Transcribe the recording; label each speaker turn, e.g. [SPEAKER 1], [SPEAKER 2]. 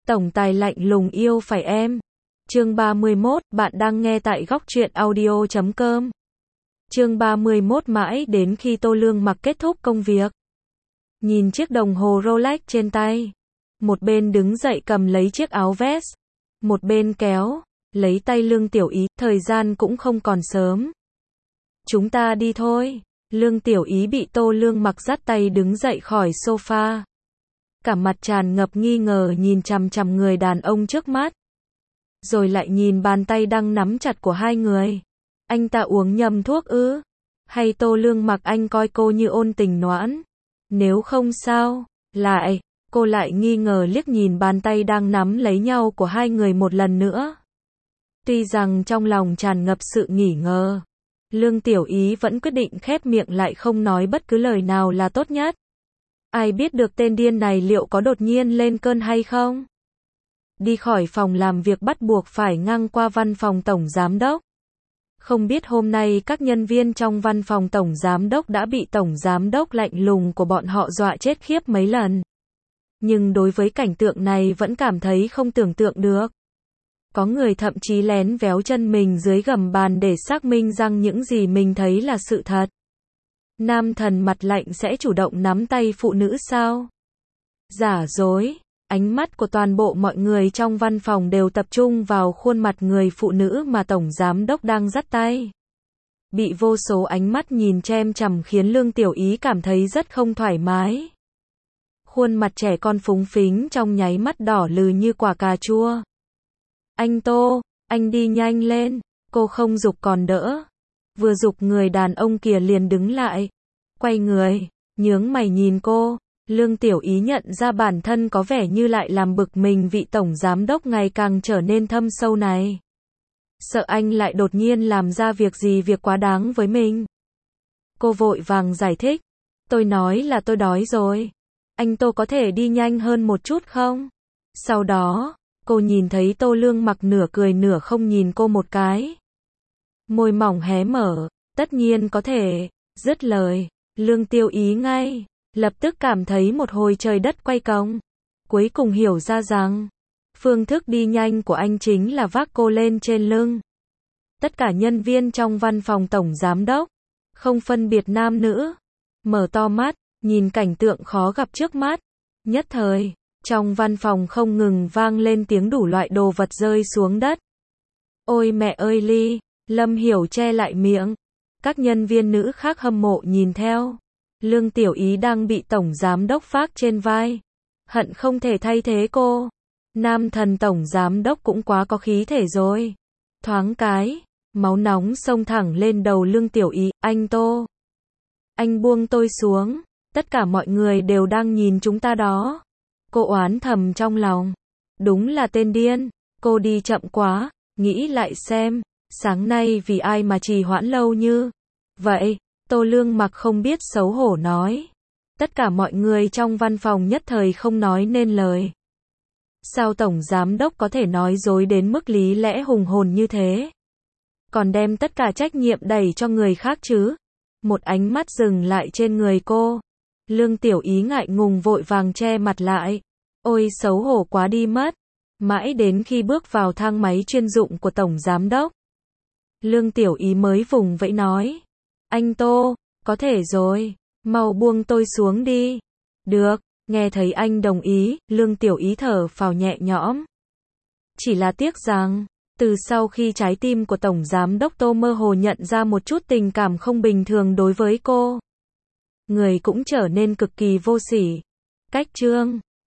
[SPEAKER 1] Tổng tài lạnh lùng yêu phải em. Chương 31, bạn đang nghe tại góc truyện audio.com. Chương 31 mãi đến khi Tô Lương Mặc kết thúc công việc. Nhìn chiếc đồng hồ Rolex trên tay. Một bên đứng dậy cầm lấy chiếc áo vest. Một bên kéo, lấy tay Lương Tiểu Ý, thời gian cũng không còn sớm. Chúng ta đi thôi. Lương Tiểu Ý bị Tô Lương Mặc dắt tay đứng dậy khỏi sofa. Cả mặt tràn ngập nghi ngờ nhìn chằm chằm người đàn ông trước mắt. Rồi lại nhìn bàn tay đang nắm chặt của hai người. Anh ta uống nhầm thuốc ư? Hay Tô Lương Mặc anh coi cô như ôn tình noãn? Nếu không sao? Lại, cô lại nghi ngờ liếc nhìn bàn tay đang nắm lấy nhau của hai người một lần nữa. Tuy rằng trong lòng tràn ngập sự nghi ngờ, Lương Tiểu Ý vẫn quyết định khép miệng lại không nói bất cứ lời nào là tốt nhất. Ai biết được tên điên này liệu có đột nhiên lên cơn hay không? Đi khỏi phòng làm việc bắt buộc phải ngang qua văn phòng tổng giám đốc. Không biết hôm nay các nhân viên trong văn phòng tổng giám đốc đã bị tổng giám đốc lạnh lùng của bọn họ dọa chết khiếp mấy lần. Nhưng đối với cảnh tượng này vẫn cảm thấy không tưởng tượng được. Có người thậm chí lén véo chân mình dưới gầm bàn để xác minh rằng những gì mình thấy là sự thật. Nam thần mặt lạnh sẽ chủ động nắm tay phụ nữ sao? Giả dối. Ánh mắt của toàn bộ mọi người trong văn phòng đều tập trung vào khuôn mặt người phụ nữ mà tổng giám đốc đang dắt tay. Bị vô số ánh mắt nhìn chăm chằm khiến Lương Tiểu Ý cảm thấy rất không thoải mái. Khuôn mặt trẻ con phúng phính trong nháy mắt đỏ lừ như quả cà chua. Anh Tô, anh đi nhanh lên. Cô không giục còn đỡ. Vừa giục người đàn ông kia liền đứng lại. Quay người, nhướng mày nhìn cô. Lương Tiểu Ý nhận ra bản thân có vẻ như lại làm bực mình vị tổng giám đốc ngày càng trở nên thâm sâu này. Sợ anh lại đột nhiên làm ra việc quá đáng với mình. Cô vội vàng giải thích. Tôi nói là tôi đói rồi. Anh Tô có thể đi nhanh hơn một chút không? Sau đó, cô nhìn thấy Tô Lương Mặc nửa cười nửa không nhìn cô một cái. Môi mỏng hé mở. Tất nhiên có thể. Dứt lời, Lương Tiểu Ý ngay lập tức cảm thấy một hồi trời đất quay cuồng. Cuối cùng hiểu ra rằng, phương thức đi nhanh của anh chính là vác cô lên trên lưng. Tất cả nhân viên trong văn phòng tổng giám đốc, không phân biệt nam nữ, mở to mắt, nhìn cảnh tượng khó gặp trước mắt. Nhất thời, trong văn phòng không ngừng vang lên tiếng đủ loại đồ vật rơi xuống đất. Ôi mẹ ơi Ly, Lâm Hiểu che lại miệng. Các nhân viên nữ khác hâm mộ nhìn theo. Lương Tiểu Ý đang bị tổng giám đốc vác trên vai. Hận không thể thay thế cô. Nam thần tổng giám đốc cũng quá có khí thể rồi. Thoáng cái, máu nóng xông thẳng lên đầu Lương Tiểu Ý. Anh Tô, anh buông tôi xuống. Tất cả mọi người đều đang nhìn chúng ta đó. Cô oán thầm trong lòng. Đúng là tên điên. Cô đi chậm quá. Nghĩ lại xem, sáng nay vì ai mà trì hoãn lâu như vậy? Tô Lương Mặc không biết xấu hổ nói. Tất cả mọi người trong văn phòng nhất thời không nói nên lời. Sao tổng giám đốc có thể nói dối đến mức lý lẽ hùng hồn như thế? Còn đem tất cả trách nhiệm đẩy cho người khác chứ? Một ánh mắt dừng lại trên người cô. Lương Tiểu Ý ngại ngùng vội vàng che mặt lại. Ôi xấu hổ quá đi mất. Mãi đến khi bước vào thang máy chuyên dụng của tổng giám đốc, Lương Tiểu Ý mới vùng vẫy nói. Anh Tô, có thể rồi, mau buông tôi xuống đi. Được, nghe thấy anh đồng ý, Lương Tiểu Ý thở phào nhẹ nhõm. Chỉ là tiếc rằng, từ sau khi trái tim của tổng giám đốc Tô mơ hồ nhận ra một chút tình cảm không bình thường đối với cô, người cũng trở nên cực kỳ vô sỉ. Cách chương